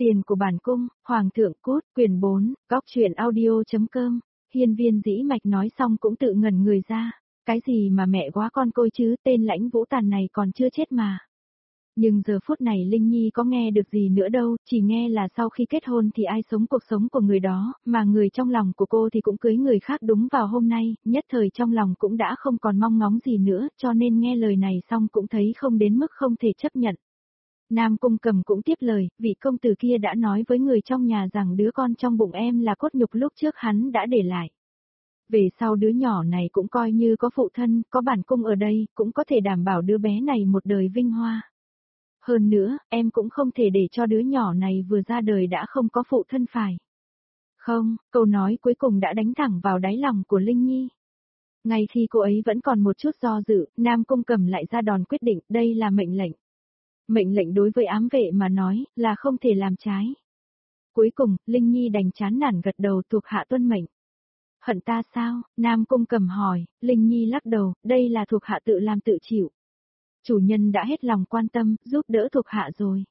Tiền của bản cung, Hoàng thượng cút, quyển 4, góc truyện audio.com. Hiên Viên Dĩ Mạch nói xong cũng tự ngẩn người ra. Cái gì mà mẹ quá con côi chứ, tên Lãnh Vũ Tàn này còn chưa chết mà. Nhưng giờ phút này Linh Nhi có nghe được gì nữa đâu, chỉ nghe là sau khi kết hôn thì ai sống cuộc sống của người đó, mà người trong lòng của cô thì cũng cưới người khác đúng vào hôm nay, nhất thời trong lòng cũng đã không còn mong ngóng gì nữa, cho nên nghe lời này xong cũng thấy không đến mức không thể chấp nhận. Nam Cung Cầm cũng tiếp lời, vị công tử kia đã nói với người trong nhà rằng đứa con trong bụng em là cốt nhục lúc trước hắn đã để lại. Về sau đứa nhỏ này cũng coi như có phụ thân, có bản cung ở đây, cũng có thể đảm bảo đứa bé này một đời vinh hoa. Hơn nữa, em cũng không thể để cho đứa nhỏ này vừa ra đời đã không có phụ thân phải. Không, câu nói cuối cùng đã đánh thẳng vào đáy lòng của Linh Nhi. Ngay khi cô ấy vẫn còn một chút do dự, Nam Cung Cầm lại ra đòn quyết định, đây là mệnh lệnh. Mệnh lệnh đối với ám vệ mà nói, là không thể làm trái. Cuối cùng, Linh Nhi đành chán nản gật đầu thuộc hạ tuân mệnh. Hận ta sao? Nam Cung Cầm hỏi, Linh Nhi lắc đầu, đây là thuộc hạ tự làm tự chịu. Chủ nhân đã hết lòng quan tâm, giúp đỡ thuộc hạ rồi.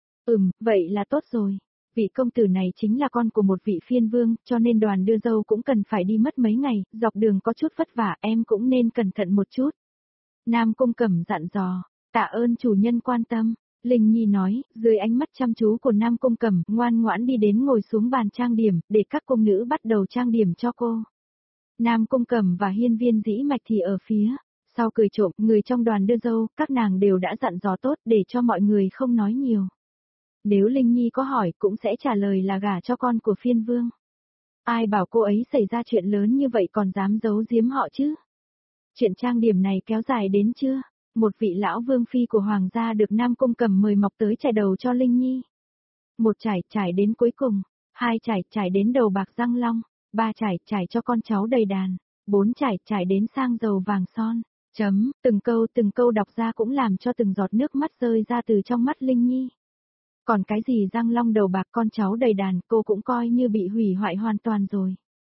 Vậy là tốt rồi. Vị công tử này chính là con của một vị phiên vương, cho nên đoàn đưa dâu cũng cần phải đi mất mấy ngày, dọc đường có chút vất vả, em cũng nên cẩn thận một chút. Nam Cung Cầm dặn dò, tạ ơn chủ nhân quan tâm. Linh Nhi nói, dưới ánh mắt chăm chú của Nam Cung Cầm, ngoan ngoãn đi đến ngồi xuống bàn trang điểm, để các cung nữ bắt đầu trang điểm cho cô. Nam Cung Cầm và Hiên Viên Dĩ Mạch thì ở phía sau cười trộm, người trong đoàn đưa dâu, các nàng đều đã dặn dò tốt để cho mọi người không nói nhiều. Nếu Linh Nhi có hỏi cũng sẽ trả lời là gả cho con của phiên vương. Ai bảo cô ấy xảy ra chuyện lớn như vậy còn dám giấu giếm họ chứ? Chuyện trang điểm này kéo dài đến chưa? Một vị lão vương phi của hoàng gia được Nam Cung Cầm mời mọc tới chải đầu cho Linh Nhi. Một trải đến cuối cùng, hai trải đến đầu bạc răng long, ba trải cho con cháu đầy đàn, bốn trải đến sang dầu vàng son. Từng câu đọc ra cũng làm cho từng giọt nước mắt rơi ra từ trong mắt Linh Nhi. Còn cái gì răng long đầu bạc con cháu đầy đàn, cô cũng coi như bị hủy hoại hoàn toàn rồi.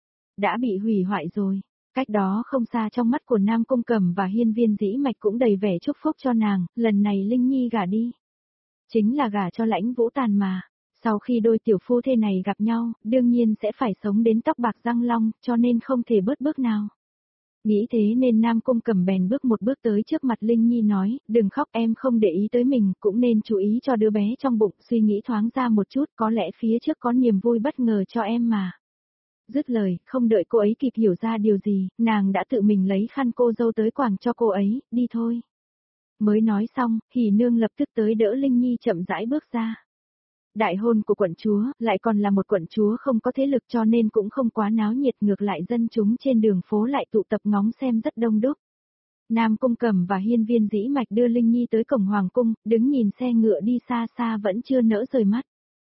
Đã bị hủy hoại rồi. Cách đó không xa trong mắt của Nam Cung Cầm và Hiên Viên Dĩ Mạch cũng đầy vẻ chúc phúc cho nàng, lần này Linh Nhi gả đi. Chính là gả cho Lãnh Vũ Tàn mà. Sau khi đôi tiểu phu thê này gặp nhau, đương nhiên sẽ phải sống đến tóc bạc răng long, cho nên không thể bớt bước nào. Nghĩ thế nên Nam Cung Cầm bèn bước một bước tới trước mặt Linh Nhi nói, đừng khóc, em không để ý tới mình, cũng nên chú ý cho đứa bé trong bụng, suy nghĩ thoáng ra một chút, có lẽ phía trước có niềm vui bất ngờ cho em mà. Dứt lời, không đợi cô ấy kịp hiểu ra điều gì, nàng đã tự mình lấy khăn cô dâu tới quàng cho cô ấy, đi thôi. Mới nói xong, Hỉ Nương lập tức tới đỡ Linh Nhi chậm rãi bước ra. Đại hôn của quận chúa, lại còn là một quận chúa không có thế lực cho nên cũng không quá náo nhiệt, ngược lại dân chúng trên đường phố lại tụ tập ngóng xem rất đông đúc. Nam Cung Cầm và Hiên Viên Dĩ Mạch đưa Linh Nhi tới cổng hoàng cung, đứng nhìn xe ngựa đi xa xa vẫn chưa nỡ rời mắt.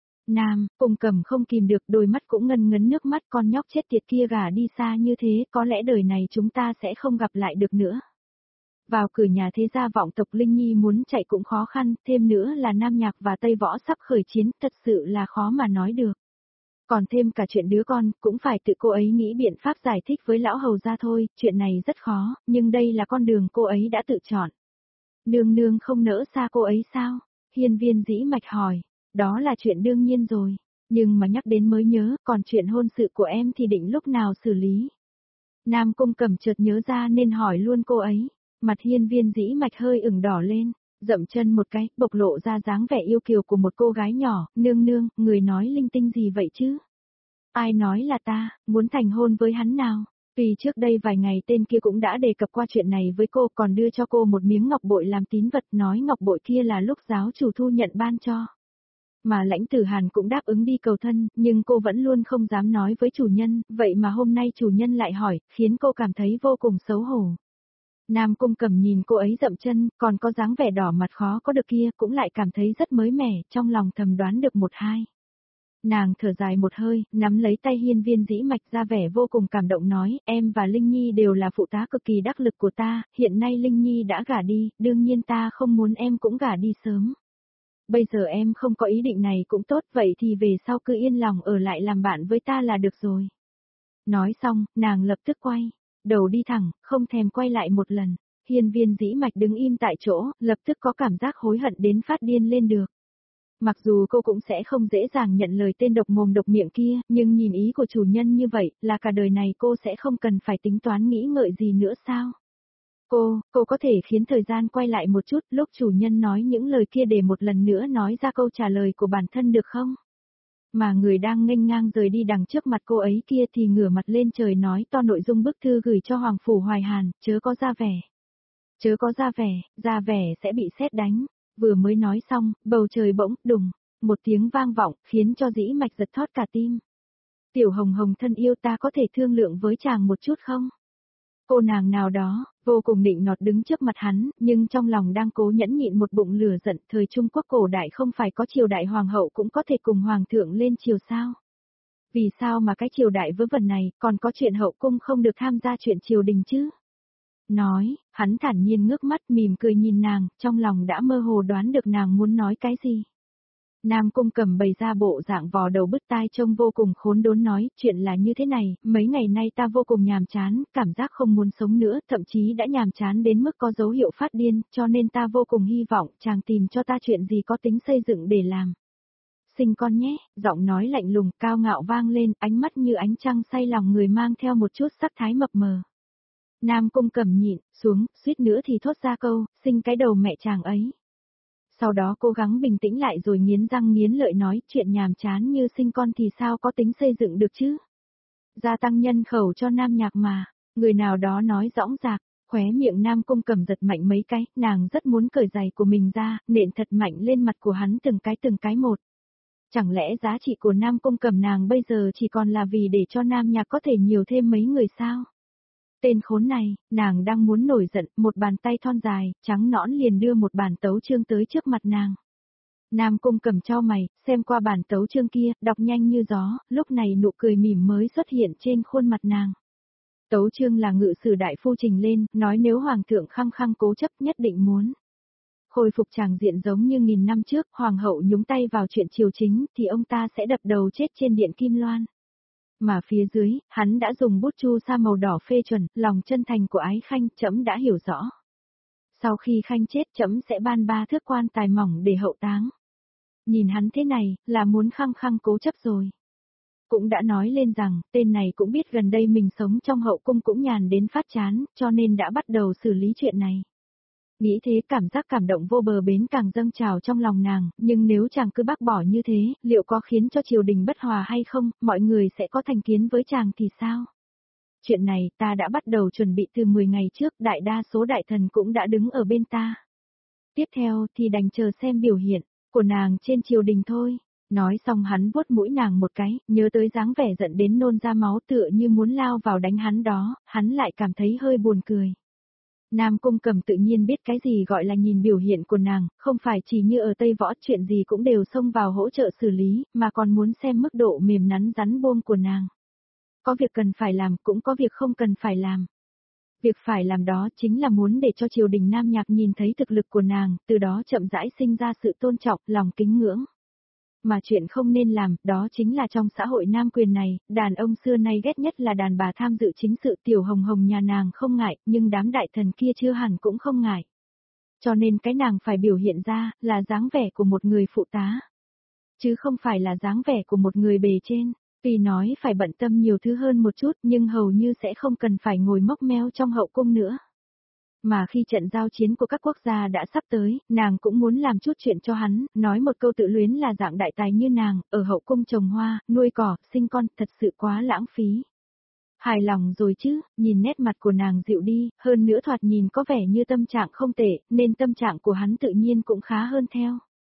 Nam Cung Cầm không kìm được, đôi mắt cũng ngân ngấn nước mắt, con nhóc chết tiệt kia gả đi xa như thế, có lẽ đời này chúng ta sẽ không gặp lại được nữa. Vào cửa nhà thế gia vọng tộc, Linh Nhi muốn chạy cũng khó khăn, thêm nữa là Nam Nhạc và Tây Võ sắp khởi chiến, thật sự là khó mà nói được. Còn thêm cả chuyện đứa con, cũng phải tự cô ấy nghĩ biện pháp giải thích với lão hầu gia thôi, chuyện này rất khó, nhưng đây là con đường cô ấy đã tự chọn. Nương nương không nỡ xa cô ấy sao? Hiên Viên Dĩ Mạch hỏi. Đó là chuyện đương nhiên rồi, nhưng mà nhắc đến mới nhớ, còn chuyện hôn sự của em thì định lúc nào xử lý? Nam Cung Cầm chợt nhớ ra nên hỏi luôn cô ấy. Mặt Hiên Viên Dĩ Mạch hơi ửng đỏ lên, dậm chân một cái, bộc lộ ra dáng vẻ yêu kiều của một cô gái nhỏ, nương nương, người nói linh tinh gì vậy chứ? Ai nói là ta, muốn thành hôn với hắn nào? Vì trước đây vài ngày tên kia cũng đã đề cập qua chuyện này với cô, còn đưa cho cô một miếng ngọc bội làm tín vật, nói ngọc bội kia là lúc giáo chủ Thu nhận ban cho. Mà Lãnh Tử Hàn cũng đáp ứng đi cầu thân, nhưng cô vẫn luôn không dám nói với chủ nhân, vậy mà hôm nay chủ nhân lại hỏi, khiến cô cảm thấy vô cùng xấu hổ. Nam Cung Cầm nhìn cô ấy dậm chân, còn có dáng vẻ đỏ mặt khó có được kia, cũng lại cảm thấy rất mới mẻ, trong lòng thầm đoán được một hai. Nàng thở dài một hơi, nắm lấy tay Hiên Viên Dĩ Mạch ra vẻ vô cùng cảm động nói, em và Linh Nhi đều là phụ tá cực kỳ đắc lực của ta, hiện nay Linh Nhi đã gả đi, đương nhiên ta không muốn em cũng gả đi sớm. Bây giờ em không có ý định này cũng tốt, vậy thì về sau cứ yên lòng ở lại làm bạn với ta là được rồi. Nói xong, nàng lập tức quay đầu đi thẳng, không thèm quay lại một lần. Hiên Viên Dĩ Mạch đứng im tại chỗ, lập tức có cảm giác hối hận đến phát điên lên được. Mặc dù cô cũng sẽ không dễ dàng nhận lời tên độc mồm độc miệng kia, nhưng nhìn ý của chủ nhân như vậy, là cả đời này cô sẽ không cần phải tính toán nghĩ ngợi gì nữa sao? Cô có thể khiến thời gian quay lại một chút lúc chủ nhân nói những lời kia để một lần nữa nói ra câu trả lời của bản thân được không? Mà người đang nghênh ngang rời đi đằng trước mặt cô ấy kia thì ngửa mặt lên trời nói to nội dung bức thư gửi cho Hoàng Phủ Hoài Hàn, chớ có ra vẻ. Chớ có ra vẻ sẽ bị sét đánh. Vừa mới nói xong, bầu trời bỗng, đùng, một tiếng vang vọng, khiến cho Dĩ Mạch giật thót cả tim. Tiểu Hồng Hồng thân yêu, ta có thể thương lượng với chàng một chút không? Cô nàng nào đó, vô cùng nịnh nọt đứng trước mặt hắn, nhưng trong lòng đang cố nhẫn nhịn một bụng lửa giận. Thời Trung Quốc cổ đại không phải có triều đại hoàng hậu cũng có thể cùng hoàng thượng lên triều sao? Vì sao mà cái triều đại vớ vẩn này còn có chuyện hậu cung không được tham gia chuyện triều đình chứ? Nói, hắn thản nhiên ngước mắt mỉm cười nhìn nàng, trong lòng đã mơ hồ đoán được nàng muốn nói cái gì. Nam Cung Cẩm bày ra bộ dạng vò đầu bứt tai trông vô cùng khốn đốn nói, chuyện là như thế này, mấy ngày nay ta vô cùng nhàm chán, cảm giác không muốn sống nữa, thậm chí đã nhàm chán đến mức có dấu hiệu phát điên, cho nên ta vô cùng hy vọng chàng tìm cho ta chuyện gì có tính xây dựng để làm. Sinh con nhé, giọng nói lạnh lùng, cao ngạo vang lên, ánh mắt như ánh trăng say lòng người mang theo một chút sắc thái mập mờ. Nam Cung Cẩm nhịn xuống, suýt nữa thì thốt ra câu, sinh cái đầu mẹ chàng ấy. Sau đó cố gắng bình tĩnh lại rồi nghiến răng nghiến lợi nói, chuyện nhàm chán như sinh con thì sao có tính xây dựng được chứ? Gia tăng nhân khẩu cho Nam Nhạc mà, người nào đó nói dõng dạc, khóe miệng Nam Cung Cẩm giật mạnh mấy cái, nàng rất muốn cởi giày của mình ra, nện thật mạnh lên mặt của hắn từng cái một. Chẳng lẽ giá trị của Nam Cung Cẩm nàng bây giờ chỉ còn là vì để cho Nam Nhạc có thể nhiều thêm mấy người sao? Tên khốn này, nàng đang muốn nổi giận, một bàn tay thon dài, trắng nõn liền đưa một bản tấu chương tới trước mặt nàng. Nam Cung Cẩm chau mày, xem qua bản tấu chương kia, đọc nhanh như gió, lúc này nụ cười mỉm mới xuất hiện trên khuôn mặt nàng. Tấu chương là ngự sử đại phu trình lên, nói nếu hoàng thượng khăng khăng cố chấp nhất định muốn khôi phục tràng diện giống như nghìn năm trước, hoàng hậu nhúng tay vào chuyện triều chính, thì ông ta sẽ đập đầu chết trên điện Kim Loan. Mà phía dưới, hắn đã dùng bút chu sa màu đỏ phê chuẩn, lòng chân thành của Ái Khanh, trẫm đã hiểu rõ. Sau khi Khanh chết, trẫm sẽ ban 3 thước quan tài mỏng để hậu táng. Nhìn hắn thế này, là muốn khăng khăng cố chấp rồi. Cũng đã nói lên rằng, tên này cũng biết gần đây mình sống trong hậu cung cũng nhàn đến phát chán, cho nên đã bắt đầu xử lý chuyện này. Nghĩ thế cảm giác cảm động vô bờ bến càng dâng trào trong lòng nàng, nhưng nếu chàng cứ bác bỏ như thế, liệu có khiến cho triều đình bất hòa hay không, mọi người sẽ có thành kiến với chàng thì sao? Chuyện này ta đã bắt đầu chuẩn bị từ 10 ngày trước, đại đa số đại thần cũng đã đứng ở bên ta. Tiếp theo thì đành chờ xem biểu hiện của nàng trên triều đình thôi. Nói xong hắn vuốt mũi nàng một cái, nhớ tới dáng vẻ giận đến nôn ra máu tựa như muốn lao vào đánh hắn đó, hắn lại cảm thấy hơi buồn cười. Nam Cung Cẩm tự nhiên biết cái gì gọi là nhìn biểu hiện của nàng, không phải chỉ như ở Tây Võ chuyện gì cũng đều xông vào hỗ trợ xử lý, mà còn muốn xem mức độ mềm nắn rắn buông của nàng. Có việc cần phải làm, cũng có việc không cần phải làm. Việc phải làm đó chính là muốn để cho triều đình Nam Nhạc nhìn thấy thực lực của nàng, từ đó chậm rãi sinh ra sự tôn trọng, lòng kính ngưỡng. Mà chuyện không nên làm, đó chính là trong xã hội nam quyền này, đàn ông xưa nay ghét nhất là đàn bà tham dự chính sự. Tiểu Hồng Hồng nhà nàng không ngại, nhưng đám đại thần kia chưa hẳn cũng không ngại. Cho nên cái nàng phải biểu hiện ra, là dáng vẻ của một người phụ tá. Chứ không phải là dáng vẻ của một người bề trên. Tuy nói phải bận tâm nhiều thứ hơn một chút, nhưng hầu như sẽ không cần phải ngồi móc meo trong hậu cung nữa. Mà khi trận giao chiến của các quốc gia đã sắp tới, nàng cũng muốn làm chút chuyện cho hắn, nói một câu tự luyến là dạng đại tài như nàng, ở hậu cung trồng hoa, nuôi cỏ, sinh con, thật sự quá lãng phí. Hài lòng rồi chứ, nhìn nét mặt của nàng dịu đi, hơn nữa thoạt nhìn có vẻ như tâm trạng không tệ, nên tâm trạng của hắn tự nhiên cũng khá hơn theo.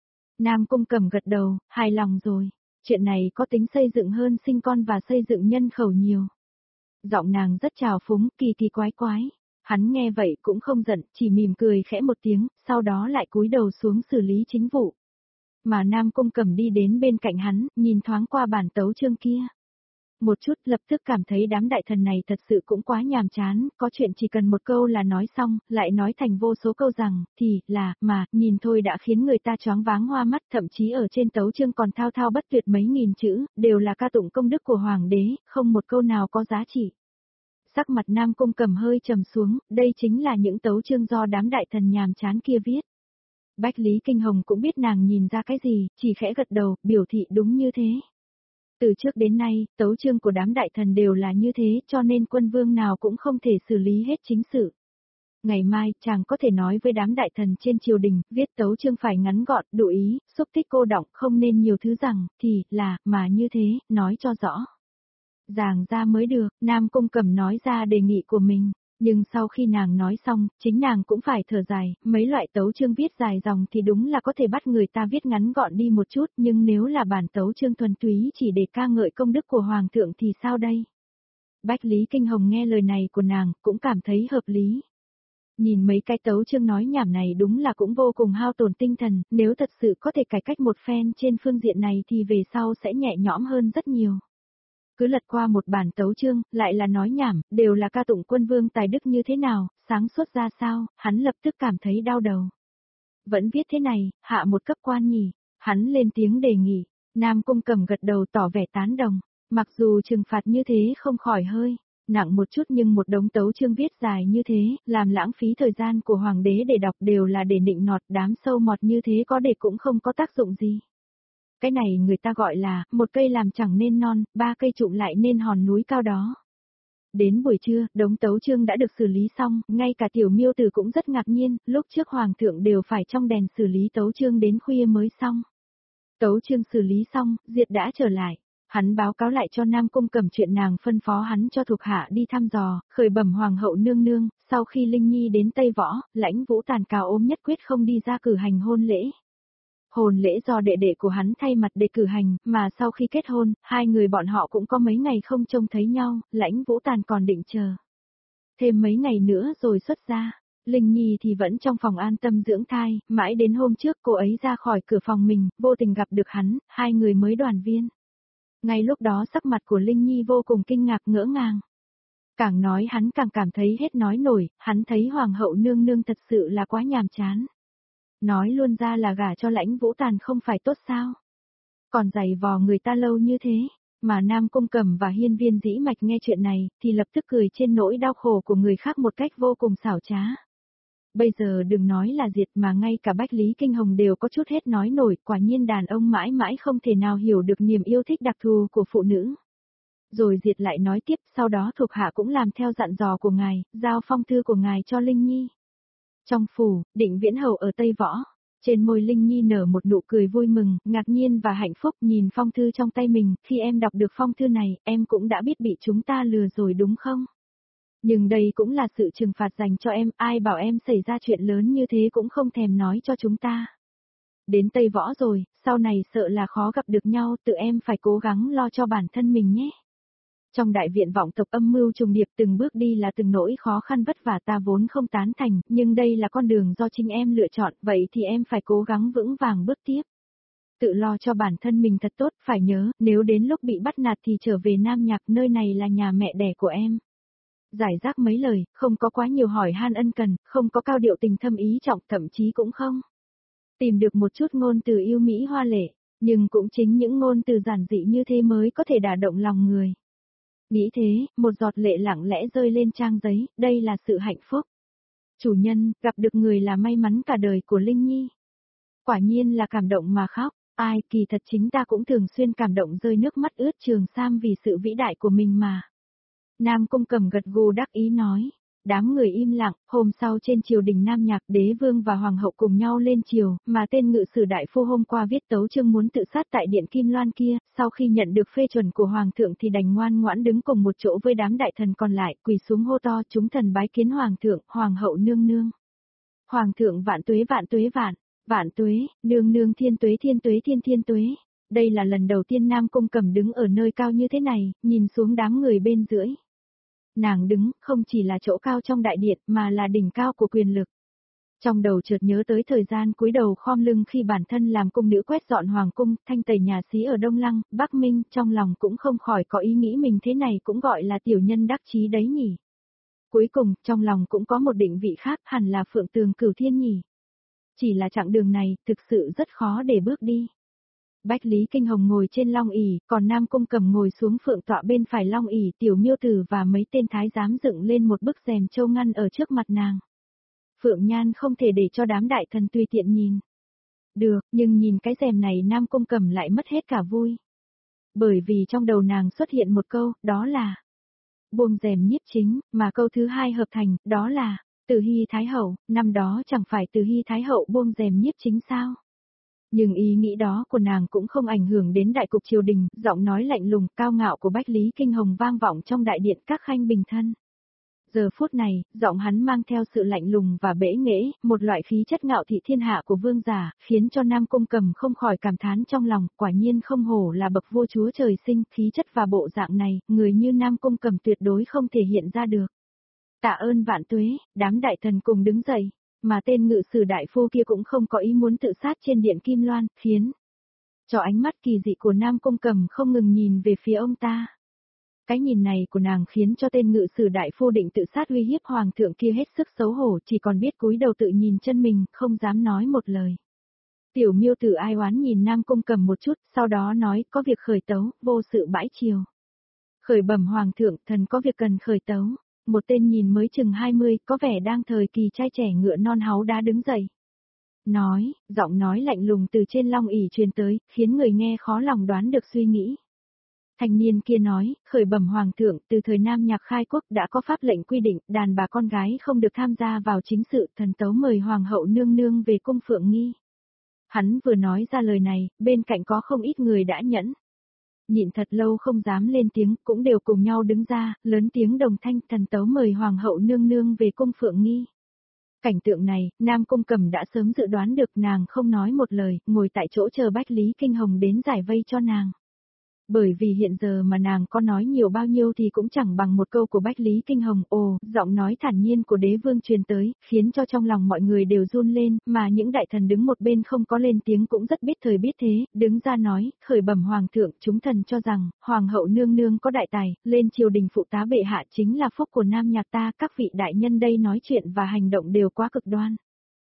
Nam Cung Cẩm gật đầu, hài lòng rồi, chuyện này có tính xây dựng hơn sinh con và xây dựng nhân khẩu nhiều. Giọng nàng rất trào phúng, kỳ kỳ quái quái. Hắn nghe vậy cũng không giận, chỉ mỉm cười khẽ một tiếng, sau đó lại cúi đầu xuống xử lý chính vụ. Mà Nam Cung Cẩm đi đến bên cạnh hắn, nhìn thoáng qua bản tấu chương kia. Một chút lập tức cảm thấy đám đại thần này thật sự cũng quá nhàm chán, có chuyện chỉ cần một câu là nói xong, lại nói thành vô số câu rằng, thì, là, mà, nhìn thôi đã khiến người ta choáng váng hoa mắt, thậm chí ở trên tấu chương còn thao thao bất tuyệt mấy nghìn chữ, đều là ca tụng công đức của hoàng đế, không một câu nào có giá trị. Sắc mặt Nam Cung Cẩm hơi trầm xuống, đây chính là những tấu chương do đám đại thần nhàm chán kia viết. Bách Lý Kinh Hồng cũng biết nàng nhìn ra cái gì, chỉ khẽ gật đầu, biểu thị đúng như thế. Từ trước đến nay, tấu chương của đám đại thần đều là như thế, cho nên quân vương nào cũng không thể xử lý hết chính sự. Ngày mai, chàng có thể nói với đám đại thần trên triều đình, viết tấu chương phải ngắn gọn, đủ ý, xúc tích cô đọng, không nên nhiều thứ rằng, thì, là, mà như thế, nói cho rõ. Giảng ra mới được, Nam Cung Cẩm nói ra đề nghị của mình. Nhưng sau khi nàng nói xong, chính nàng cũng phải thở dài, mấy loại tấu chương viết dài dòng thì đúng là có thể bắt người ta viết ngắn gọn đi một chút, nhưng nếu là bản tấu chương thuần túy chỉ để ca ngợi công đức của Hoàng thượng thì sao đây? Bách Lý Kinh Hồng nghe lời này của nàng, cũng cảm thấy hợp lý. Nhìn mấy cái tấu chương nói nhảm này đúng là cũng vô cùng hao tổn tinh thần, nếu thật sự có thể cải cách một phen trên phương diện này thì về sau sẽ nhẹ nhõm hơn rất nhiều. Cứ lật qua một bản tấu chương, lại là nói nhảm, đều là ca tụng quân vương tài đức như thế nào, sáng suốt ra sao, hắn lập tức cảm thấy đau đầu. Vẫn viết thế này, hạ một cấp quan nhỉ, hắn lên tiếng đề nghị, Nam Cung Cẩm gật đầu tỏ vẻ tán đồng, mặc dù trừng phạt như thế không khỏi hơi nặng một chút nhưng một đống tấu chương viết dài như thế, làm lãng phí thời gian của hoàng đế để đọc đều là để nịnh nọt đám sâu mọt như thế có để cũng không có tác dụng gì. Cái này người ta gọi là, một cây làm chẳng nên non, ba cây trụm lại nên hòn núi cao đó. Đến buổi trưa, đống tấu chương đã được xử lý xong, ngay cả tiểu miêu tử cũng rất ngạc nhiên, lúc trước hoàng thượng đều phải trong đèn xử lý tấu chương đến khuya mới xong. Tấu chương xử lý xong, Diệt đã trở lại. Hắn báo cáo lại cho Nam Cung Cẩm chuyện nàng phân phó hắn cho thuộc hạ đi thăm dò, khởi bẩm hoàng hậu nương nương, sau khi Linh Nhi đến Tây Võ, Lãnh Vũ Tàn cao ốm nhất quyết không đi ra cử hành hôn lễ. Hôn lễ do đệ đệ của hắn thay mặt để cử hành, mà sau khi kết hôn, hai người bọn họ cũng có mấy ngày không trông thấy nhau, Lãnh Vũ Tàn còn định chờ thêm mấy ngày nữa rồi xuất ra. Linh Nhi thì vẫn trong phòng an tâm dưỡng thai, mãi đến hôm trước cô ấy ra khỏi cửa phòng mình, vô tình gặp được hắn, hai người mới đoàn viên. Ngay lúc đó sắc mặt của Linh Nhi vô cùng kinh ngạc ngỡ ngàng. Càng nói hắn càng cảm thấy hết nói nổi, hắn thấy hoàng hậu nương nương thật sự là quá nhàm chán. Nói luôn ra là gả cho Lãnh Vũ Tàn không phải tốt sao? Còn giày vò người ta lâu như thế, mà Nam Cung Cẩm và Hiên Viên Dĩ Mạch nghe chuyện này, thì lập tức cười trên nỗi đau khổ của người khác một cách vô cùng xảo trá. Bây giờ đừng nói là Diệt mà ngay cả Bách Lý Kinh Hồng đều có chút hết nói nổi, quả nhiên đàn ông mãi mãi không thể nào hiểu được niềm yêu thích đặc thù của phụ nữ. Rồi Diệt lại nói tiếp, sau đó thuộc hạ cũng làm theo dặn dò của ngài, giao phong thư của ngài cho Linh Nhi. Trong phủ, Định Viễn Hầu ở Tây Võ, trên môi Linh Nhi nở một nụ cười vui mừng, ngạc nhiên và hạnh phúc nhìn phong thư trong tay mình, khi em đọc được phong thư này, em cũng đã biết bị chúng ta lừa rồi đúng không? Nhưng đây cũng là sự trừng phạt dành cho em, ai bảo em xảy ra chuyện lớn như thế cũng không thèm nói cho chúng ta. Đến Tây Võ rồi, sau này sợ là khó gặp được nhau, tự em phải cố gắng lo cho bản thân mình nhé. Trong đại viện vọng tộc âm mưu trùng điệp từng bước đi là từng nỗi khó khăn vất vả ta vốn không tán thành, nhưng đây là con đường do chính em lựa chọn, vậy thì em phải cố gắng vững vàng bước tiếp. Tự lo cho bản thân mình thật tốt, phải nhớ, nếu đến lúc bị bắt nạt thì trở về Nam Nhạc, nơi này là nhà mẹ đẻ của em. Giải rác mấy lời, không có quá nhiều hỏi han ân cần, không có cao điệu tình thâm ý trọng, thậm chí cũng không tìm được một chút ngôn từ yêu mỹ hoa lệ, nhưng cũng chính những ngôn từ giản dị như thế mới có thể đả động lòng người. Nghĩ thế, một giọt lệ lặng lẽ rơi lên trang giấy, đây là sự hạnh phúc. Chủ nhân, gặp được người là may mắn cả đời của Linh Nhi. Quả nhiên là cảm động mà khóc, ai kỳ thật chính ta cũng thường xuyên cảm động rơi nước mắt ướt trường sam vì sự vĩ đại của mình mà. Nam Cung Cẩm gật gù đắc ý nói. Đám người im lặng, hôm sau trên triều đình Nam Nhạc đế vương và hoàng hậu cùng nhau lên triều, mà tên ngự sử đại phu hôm qua viết tấu chương muốn tự sát tại điện Kim Loan kia, sau khi nhận được phê chuẩn của hoàng thượng thì đành ngoan ngoãn đứng cùng một chỗ với đám đại thần còn lại, quỳ xuống hô to chúng thần bái kiến hoàng thượng, hoàng hậu nương nương. Hoàng thượng vạn tuế vạn tuế, nương nương thiên tuế thiên tuế. Đây là lần đầu tiên Nam Cung Cẩm đứng ở nơi cao như thế này, nhìn xuống đám người bên dưới. Nàng đứng, không chỉ là chỗ cao trong đại điện, mà là đỉnh cao của quyền lực. Trong đầu chợt nhớ tới thời gian cúi đầu khom lưng khi bản thân làm cung nữ quét dọn hoàng cung, thanh tẩy nhà xí ở Đông Lăng, Bắc Minh, trong lòng cũng không khỏi có ý nghĩ mình thế này cũng gọi là tiểu nhân đắc chí đấy nhỉ. Cuối cùng, trong lòng cũng có một định vị khác, hẳn là Phượng Tường Cửu Thiên nhỉ. Chỉ là chặng đường này, thực sự rất khó để bước đi. Bách Lý Kinh Hồng ngồi trên long ỷ, còn Nam Cung Cẩm ngồi xuống phượng tọa bên phải long ỷ, Tiểu Miêu Tử và mấy tên thái giám dựng lên một bức rèm châu ngăn ở trước mặt nàng. Phượng Nhan không thể để cho đám đại thần tùy tiện nhìn. Được, nhưng nhìn cái rèm này Nam Cung Cẩm lại mất hết cả vui. Bởi vì trong đầu nàng xuất hiện một câu, đó là buông rèm nhiếp chính, mà câu thứ hai hợp thành, đó là Từ Hy Thái Hậu, năm đó chẳng phải Từ Hy Thái Hậu buông rèm nhiếp chính sao? Nhưng ý nghĩ đó của nàng cũng không ảnh hưởng đến đại cục triều đình, giọng nói lạnh lùng, cao ngạo của Bách Lý Kinh Hồng vang vọng trong đại điện các khanh bình thân. Giờ phút này, giọng hắn mang theo sự lạnh lùng và bẽ nghễ, một loại khí chất ngạo thị thiên hạ của vương giả, khiến cho Nam Cung Cẩm không khỏi cảm thán trong lòng, quả nhiên không hổ là bậc vua chúa trời sinh, khí chất và bộ dạng này, người như Nam Cung Cẩm tuyệt đối không thể hiện ra được. Tạ ơn vạn tuế, đám đại thần cùng đứng dậy, mà tên ngự sử đại phu kia cũng không có ý muốn tự sát trên điện Kim Loan, khiến cho ánh mắt kỳ dị của Nam Cung Cẩm không ngừng nhìn về phía ông ta. Cái nhìn này của nàng khiến cho tên ngự sử đại phu định tự sát uy hiếp hoàng thượng kia hết sức xấu hổ, chỉ còn biết cúi đầu tự nhìn chân mình, không dám nói một lời. Tiểu Miêu Tử ai oán nhìn Nam Cung Cẩm một chút, sau đó nói, có việc khởi tấu, vô sự bãi triều. Khởi bẩm hoàng thượng, thần có việc cần khởi tấu. Một tên nhìn mới chừng 20, có vẻ đang thời kỳ trai trẻ ngựa non háu đá đứng dậy. Nói, giọng nói lạnh lùng từ trên long ỷ truyền tới, khiến người nghe khó lòng đoán được suy nghĩ. Thanh niên kia nói, khởi bẩm hoàng thượng, từ thời Nam Nhạc khai quốc đã có pháp lệnh quy định, đàn bà con gái không được tham gia vào chính sự, thần tấu mời hoàng hậu nương nương về cung Phượng Nghi. Hắn vừa nói ra lời này, bên cạnh có không ít người đã nhẫn. Nhịn thật lâu không dám lên tiếng, cũng đều cùng nhau đứng ra, lớn tiếng đồng thanh, thần tấu mời hoàng hậu nương nương về cung Phượng Nghi. Cảnh tượng này, Nam Cung Cẩm đã sớm dự đoán được, nàng không nói một lời, ngồi tại chỗ chờ Bách Lý Kinh Hồng đến giải vây cho nàng. Bởi vì hiện giờ mà nàng có nói nhiều bao nhiêu thì cũng chẳng bằng một câu của Bách Lý Kinh Hồng. Ồ, giọng nói thản nhiên của đế vương truyền tới, khiến cho trong lòng mọi người đều run lên, mà những đại thần đứng một bên không có lên tiếng cũng rất biết thời biết thế, đứng ra nói, khởi bẩm hoàng thượng, chúng thần cho rằng, hoàng hậu nương nương có đại tài, lên triều đình phụ tá bệ hạ chính là phúc của Nam Nhạc ta, các vị đại nhân đây nói chuyện và hành động đều quá cực đoan.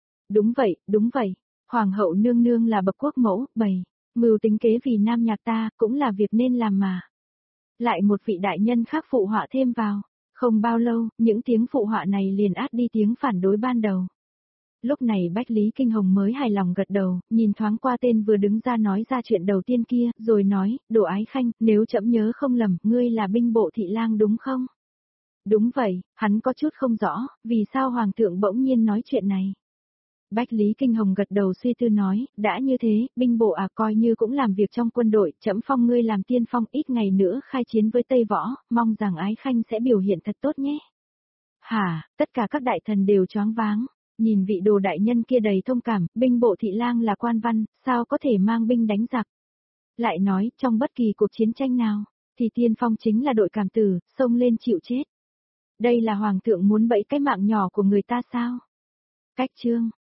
Đúng vậy, hoàng hậu nương nương là bậc quốc mẫu, bày mưu tính kế vì Nam Nhạc ta, cũng là việc nên làm mà. Lại một vị đại nhân khác phụ họa thêm vào. Không bao lâu, những tiếng phụ họa này liền át đi tiếng phản đối ban đầu. Lúc này Bách Lý Kinh Hồng mới hài lòng gật đầu, nhìn thoáng qua tên vừa đứng ra nói ra chuyện đầu tiên kia, rồi nói, Đồ Ái Khanh, nếu trẫm nhớ không lầm, ngươi là binh bộ thị lang đúng không? Đúng vậy, hắn có chút không rõ, vì sao Hoàng thượng bỗng nhiên nói chuyện này. Bách Lý Kinh Hồng gật đầu suy tư nói, đã như thế, binh bộ coi như cũng làm việc trong quân đội, trẫm phong ngươi làm tiên phong, ít ngày nữa khai chiến với Tây Võ, mong rằng Ái Khanh sẽ biểu hiện thật tốt nhé. Hả, tất cả các đại thần đều choáng váng, nhìn vị Đồ đại nhân kia đầy thông cảm, binh bộ thị lang là quan văn, sao có thể mang binh đánh giặc. Lại nói, trong bất kỳ cuộc chiến tranh nào, thì tiên phong chính là đội cảm tử, xông lên chịu chết. Đây là Hoàng thượng muốn bẫy cái mạng nhỏ của người ta sao? Cách chương